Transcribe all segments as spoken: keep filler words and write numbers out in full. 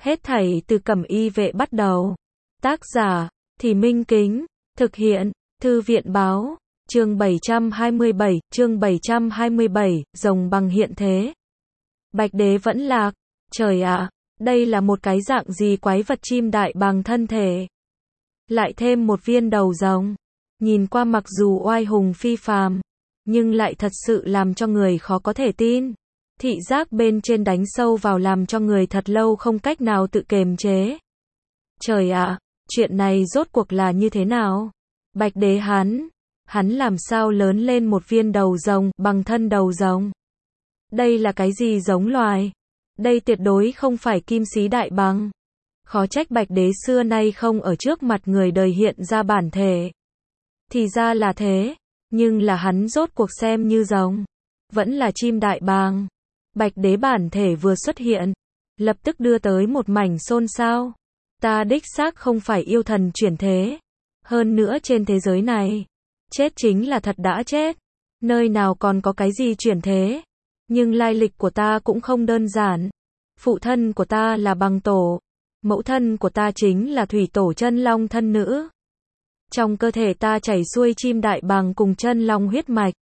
Hết thảy từ Cẩm Y Vệ bắt đầu. Tác giả, Thì Minh Kính. Thực hiện, Thư viện Báo. Chương bảy trăm hai mươi bảy, chương bảy trăm hai mươi bảy, rồng bằng hiện thế. Bạch Đế vẫn lạc. Trời ạ, đây là một cái dạng gì quái vật chim đại bàng thân thể. Lại thêm một viên đầu rồng. Nhìn qua mặc dù oai hùng phi phàm, nhưng lại thật sự làm cho người khó có thể tin. Thị giác bên trên đánh sâu vào làm cho người thật lâu không cách nào tự kiềm chế. Trời ạ, chuyện này rốt cuộc là như thế nào? Bạch Đế hắn, hắn làm sao lớn lên một viên đầu rồng, bằng thân đầu rồng? Đây là cái gì giống loài? Đây tuyệt đối không phải kim sĩ đại bàng. Khó trách Bạch Đế xưa nay không ở trước mặt người đời hiện ra bản thể. Thì ra là thế, nhưng là hắn rốt cuộc xem như rồng, vẫn là chim đại bàng. Bạch Đế bản thể vừa xuất hiện, lập tức đưa tới một mảnh xôn xao. Ta đích xác không phải yêu thần chuyển thế. Hơn nữa trên thế giới này, chết chính là thật đã chết. Nơi nào còn có cái gì chuyển thế. Nhưng lai lịch của ta cũng không đơn giản. Phụ thân của ta là Bằng Tổ. Mẫu thân của ta chính là Thủy Tổ chân long thân nữ. Trong cơ thể ta chảy xuôi chim đại bàng cùng chân long huyết mạch.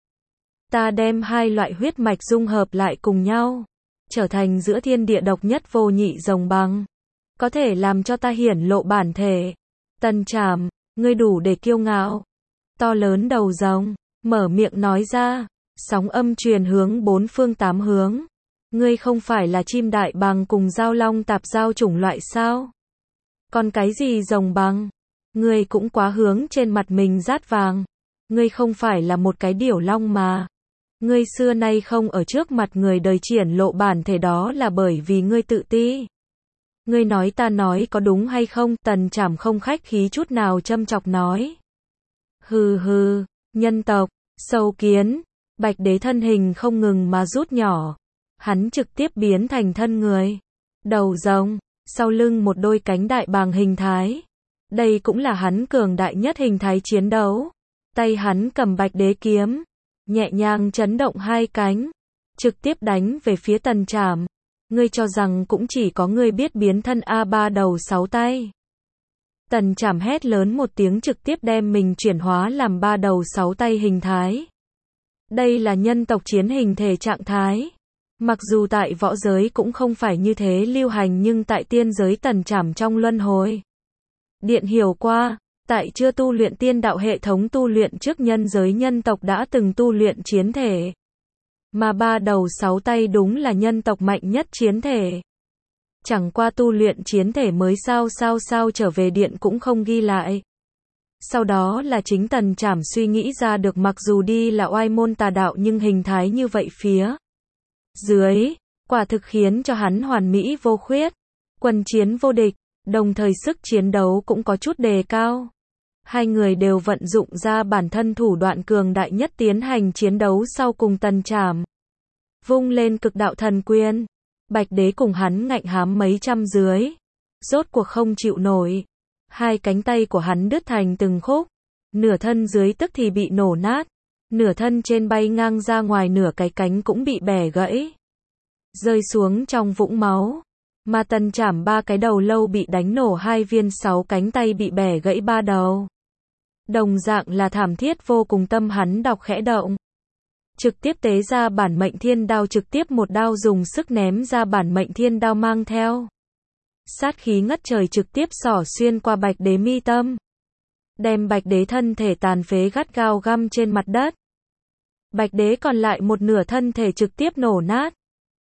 Ta đem hai loại huyết mạch dung hợp lại cùng nhau, trở thành giữa thiên địa độc nhất vô nhị rồng băng. Có thể làm cho ta hiển lộ bản thể. Tần Trảm, ngươi đủ để kiêu ngạo. To lớn đầu rồng, mở miệng nói ra, sóng âm truyền hướng bốn phương tám hướng. Ngươi không phải là chim đại bàng cùng giao long tạp giao chủng loại sao? Còn cái gì rồng băng? Ngươi cũng quá hướng trên mặt mình rát vàng. Ngươi không phải là một cái điểu long mà. Ngươi xưa nay không ở trước mặt người đời triển lộ bản thể đó là bởi vì ngươi tự ti. Ngươi nói ta nói có đúng hay không? Tần Trảm không khách khí chút nào châm chọc nói. Hừ hừ, nhân tộc, sâu kiến. Bạch Đế thân hình không ngừng mà rút nhỏ. Hắn trực tiếp biến thành thân người. Đầu rồng, sau lưng một đôi cánh đại bàng hình thái. Đây cũng là hắn cường đại nhất hình thái chiến đấu. Tay hắn cầm Bạch Đế kiếm, nhẹ nhàng chấn động hai cánh, trực tiếp đánh về phía Tần Trảm. Ngươi cho rằng cũng chỉ có ngươi biết biến thân a ba đầu sáu tay. Tần Trảm hét lớn một tiếng trực tiếp đem mình chuyển hóa làm ba đầu sáu tay hình thái. Đây là nhân tộc chiến hình thể trạng thái. Mặc dù tại võ giới cũng không phải như thế lưu hành nhưng tại tiên giới Tần Trảm trong luân hồi điện hiểu qua, tại chưa tu luyện tiên đạo hệ thống tu luyện trước nhân giới nhân tộc đã từng tu luyện chiến thể. Mà ba đầu sáu tay đúng là nhân tộc mạnh nhất chiến thể. Chẳng qua tu luyện chiến thể mới sao sao sao trở về điện cũng không ghi lại. Sau đó là chính Tần Trảm suy nghĩ ra được mặc dù đi là oai môn tà đạo nhưng hình thái như vậy phía dưới, quả thực khiến cho hắn hoàn mỹ vô khuyết. Quân chiến vô địch, đồng thời sức chiến đấu cũng có chút đề cao. Hai người đều vận dụng ra bản thân thủ đoạn cường đại nhất tiến hành chiến đấu sau cùng Tần Trảm. Vung lên cực đạo thần quyền. Bạch Đế cùng hắn ngạnh hám mấy trăm dưới. Rốt cuộc không chịu nổi. Hai cánh tay của hắn đứt thành từng khúc. Nửa thân dưới tức thì bị nổ nát. Nửa thân trên bay ngang ra ngoài nửa cái cánh cũng bị bẻ gãy. Rơi xuống trong vũng máu. Mà Tần Trảm ba cái đầu lâu bị đánh nổ hai viên sáu cánh tay bị bẻ gãy ba đầu. Đồng dạng là thảm thiết vô cùng tâm hắn đọc khẽ động. Trực tiếp tế ra bản mệnh thiên đao trực tiếp một đao dùng sức ném ra bản mệnh thiên đao mang theo. Sát khí ngất trời trực tiếp xỏ xuyên qua Bạch Đế mi tâm. Đem Bạch Đế thân thể tàn phế gắt gao găm trên mặt đất. Bạch Đế còn lại một nửa thân thể trực tiếp nổ nát.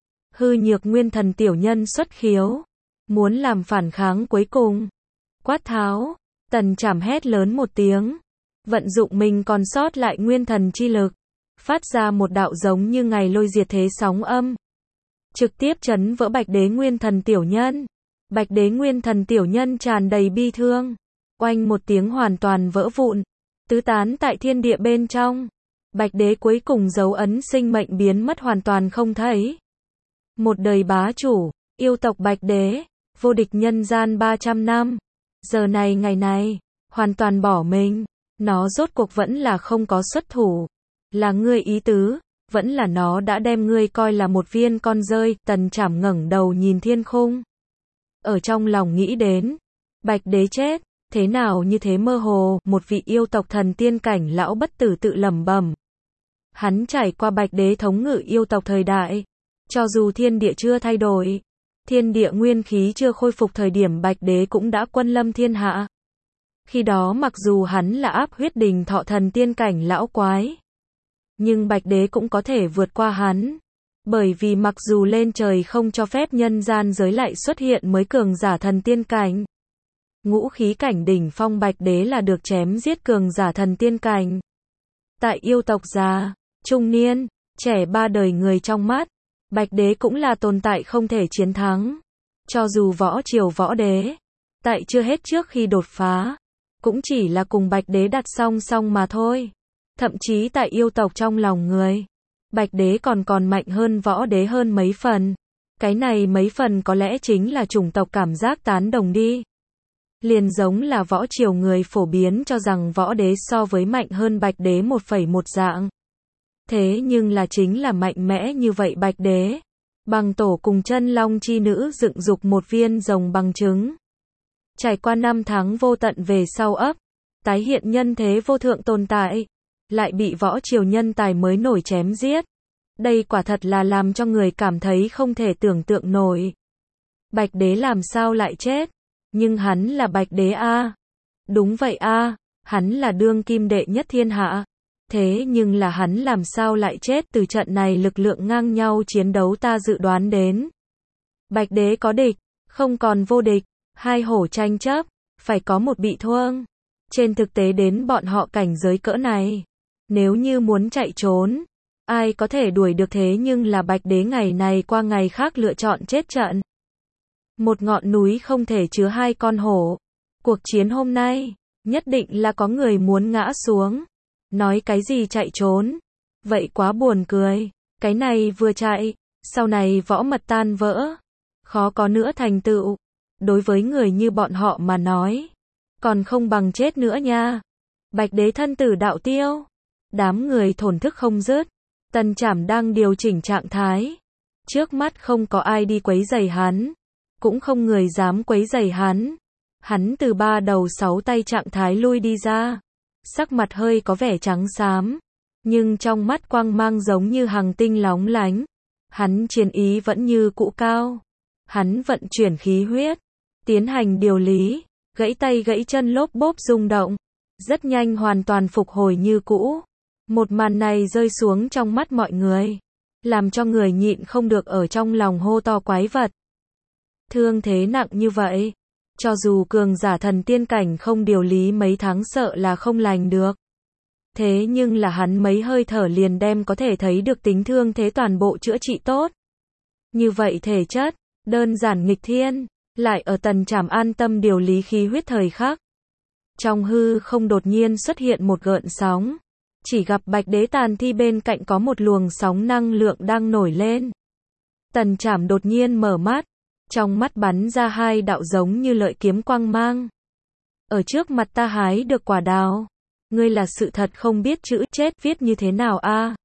Hư nhược nguyên thần tiểu nhân xuất khiếu. Muốn làm phản kháng cuối cùng. Quát tháo. Tần Trảm hét lớn một tiếng. Vận dụng mình còn sót lại nguyên thần chi lực. Phát ra một đạo giống như ngày lôi diệt thế sóng âm. Trực tiếp chấn vỡ Bạch Đế nguyên thần tiểu nhân. Bạch Đế nguyên thần tiểu nhân tràn đầy bi thương. Oanh một tiếng hoàn toàn vỡ vụn. Tứ tán tại thiên địa bên trong. Bạch Đế cuối cùng dấu ấn sinh mệnh biến mất hoàn toàn không thấy. Một đời bá chủ, yêu tộc Bạch Đế, vô địch nhân gian ba trăm năm. Giờ này ngày này, hoàn toàn bỏ mình. Nó rốt cuộc vẫn là không có xuất thủ. Là ngươi ý tứ, vẫn là nó đã đem ngươi coi là một viên con rơi. Tần Trảm ngẩng đầu nhìn thiên khung. Ở trong lòng nghĩ đến, Bạch Đế chết, thế nào như thế mơ hồ, một vị yêu tộc thần tiên cảnh lão bất tử tự lẩm bẩm. Hắn trải qua Bạch Đế thống ngự yêu tộc thời đại, cho dù thiên địa chưa thay đổi, thiên địa nguyên khí chưa khôi phục thời điểm Bạch Đế cũng đã quân lâm thiên hạ. Khi đó mặc dù hắn là áp huyết đình thọ thần tiên cảnh lão quái, nhưng Bạch Đế cũng có thể vượt qua hắn. Bởi vì mặc dù lên trời không cho phép nhân gian giới lại xuất hiện mới cường giả thần tiên cảnh. Ngũ khí cảnh đỉnh phong Bạch Đế là được chém giết cường giả thần tiên cảnh. Tại yêu tộc già, trung niên, trẻ ba đời người trong mắt, Bạch Đế cũng là tồn tại không thể chiến thắng. Cho dù võ triều võ đế, tại chưa hết trước khi đột phá, cũng chỉ là cùng Bạch Đế đặt song song mà thôi. Thậm chí tại yêu tộc trong lòng người, Bạch Đế còn còn mạnh hơn võ đế hơn mấy phần. Cái này mấy phần có lẽ chính là chủng tộc cảm giác tán đồng đi. Liền giống là võ triều người phổ biến cho rằng võ đế so với mạnh hơn Bạch Đế một phẩy một dạng. Thế nhưng là chính là mạnh mẽ như vậy Bạch Đế. Bằng tổ cùng chân long chi nữ dựng dục một viên rồng bằng trứng. Trải qua năm tháng vô tận về sau ấp, tái hiện nhân thế vô thượng tồn tại. Lại bị võ triều nhân tài mới nổi chém giết. Đây quả thật là làm cho người cảm thấy không thể tưởng tượng nổi. Bạch Đế làm sao lại chết? Nhưng hắn là Bạch Đế a. Đúng vậy a, hắn là đương kim đệ nhất thiên hạ. Thế nhưng là hắn làm sao lại chết? Từ trận này lực lượng ngang nhau chiến đấu ta dự đoán đến. Bạch Đế có địch, không còn vô địch, hai hổ tranh chấp, phải có một bị thương. Trên thực tế đến bọn họ cảnh giới cỡ này, nếu như muốn chạy trốn, ai có thể đuổi được, thế nhưng là Bạch Đế ngày này qua ngày khác lựa chọn chết trận. Một ngọn núi không thể chứa hai con hổ. Cuộc chiến hôm nay, nhất định là có người muốn ngã xuống. Nói cái gì chạy trốn? Vậy quá buồn cười. Cái này vừa chạy, sau này võ mật tan vỡ. Khó có nữa thành tựu. Đối với người như bọn họ mà nói, còn không bằng chết nữa nha. Bạch Đế thân tử đạo tiêu. Đám người thổn thức không dứt. Tần Trảm đang điều chỉnh trạng thái. Trước mắt không có ai đi quấy rầy hắn. Cũng không người dám quấy rầy hắn. Hắn từ ba đầu sáu tay trạng thái lui đi ra. Sắc mặt hơi có vẻ trắng xám. Nhưng trong mắt quang mang giống như hằng tinh lóng lánh. Hắn chiến ý vẫn như cũ cao. Hắn vận chuyển khí huyết. Tiến hành điều lý. Gãy tay gãy chân lốp bốp rung động. Rất nhanh hoàn toàn phục hồi như cũ. Một màn này rơi xuống trong mắt mọi người. Làm cho người nhịn không được ở trong lòng hô to quái vật. Thương thế nặng như vậy. Cho dù cường giả thần tiên cảnh không điều lý mấy tháng sợ là không lành được. Thế nhưng là hắn mấy hơi thở liền đem có thể thấy được tính thương thế toàn bộ chữa trị tốt. Như vậy thể chất, đơn giản nghịch thiên, lại ở Tần Trảm an tâm điều lý khí huyết thời khắc. Trong hư không đột nhiên xuất hiện một gợn sóng. Chỉ gặp Bạch Đế tàn thi bên cạnh có một luồng sóng năng lượng đang nổi lên. Tần Trảm đột nhiên mở mắt. Trong mắt bắn ra hai đạo giống như lợi kiếm quang mang. Ở trước mặt ta hái được quả đào. Ngươi là sự thật không biết chữ chết viết như thế nào a? À?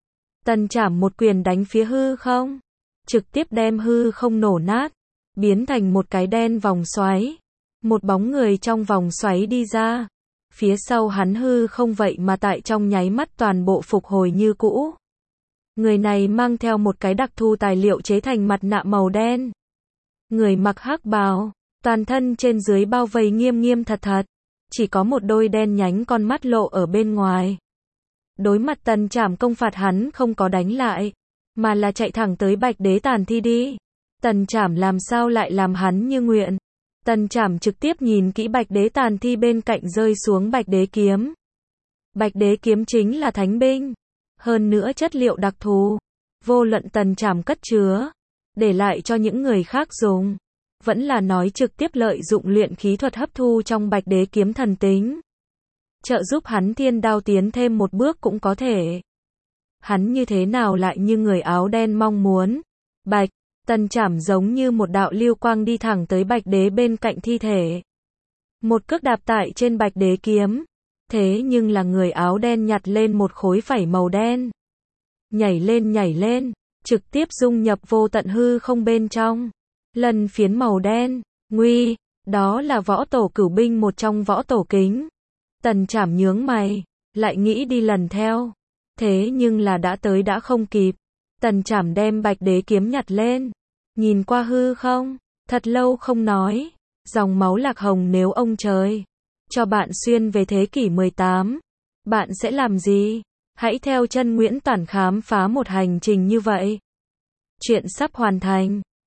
Tần Trảm một quyền đánh phía hư không. Trực tiếp đem hư không nổ nát. Biến thành một cái đen vòng xoáy. Một bóng người trong vòng xoáy đi ra. Phía sau hắn hư không vậy mà tại trong nháy mắt toàn bộ phục hồi như cũ. Người này mang theo một cái đặc thù tài liệu chế thành mặt nạ màu đen. Người mặc hắc bào, toàn thân trên dưới bao vây nghiêm nghiêm thật thật. Chỉ có một đôi đen nhánh con mắt lộ ở bên ngoài. Đối mặt Tần Trảm công phạt hắn không có đánh lại, mà là chạy thẳng tới Bạch Đế tàn thi đi. Tần Trảm làm sao lại làm hắn như nguyện. Tần Trảm trực tiếp nhìn kỹ Bạch Đế tàn thi bên cạnh rơi xuống Bạch Đế kiếm. Bạch Đế kiếm chính là thánh binh. Hơn nữa chất liệu đặc thù. Vô luận Tần Trảm cất chứa, để lại cho những người khác dùng. Vẫn là nói trực tiếp lợi dụng luyện khí thuật hấp thu trong Bạch Đế kiếm thần tính. Trợ giúp hắn thiên đao tiến thêm một bước cũng có thể. Hắn như thế nào lại như người áo đen mong muốn. Bạch, Tần Trảm giống như một đạo lưu quang đi thẳng tới Bạch Đế bên cạnh thi thể. Một cước đạp tại trên Bạch Đế kiếm. Thế nhưng là người áo đen nhặt lên một khối phẩy màu đen. Nhảy lên nhảy lên, trực tiếp dung nhập vô tận hư không bên trong. Lân phiến màu đen. Nguy, đó là võ tổ cửu binh một trong võ tổ kính. Tần Trảm nhướng mày, lại nghĩ đi lần theo. Thế nhưng là đã tới đã không kịp. Tần Trảm đem Bạch Đế kiếm nhặt lên, nhìn qua hư không, thật lâu không nói. Dòng máu lạc hồng, nếu ông trời cho bạn xuyên về thế kỷ mười tám, bạn sẽ làm gì? Hãy theo chân Nguyễn Toản khám phá một hành trình như vậy. Chuyện sắp hoàn thành.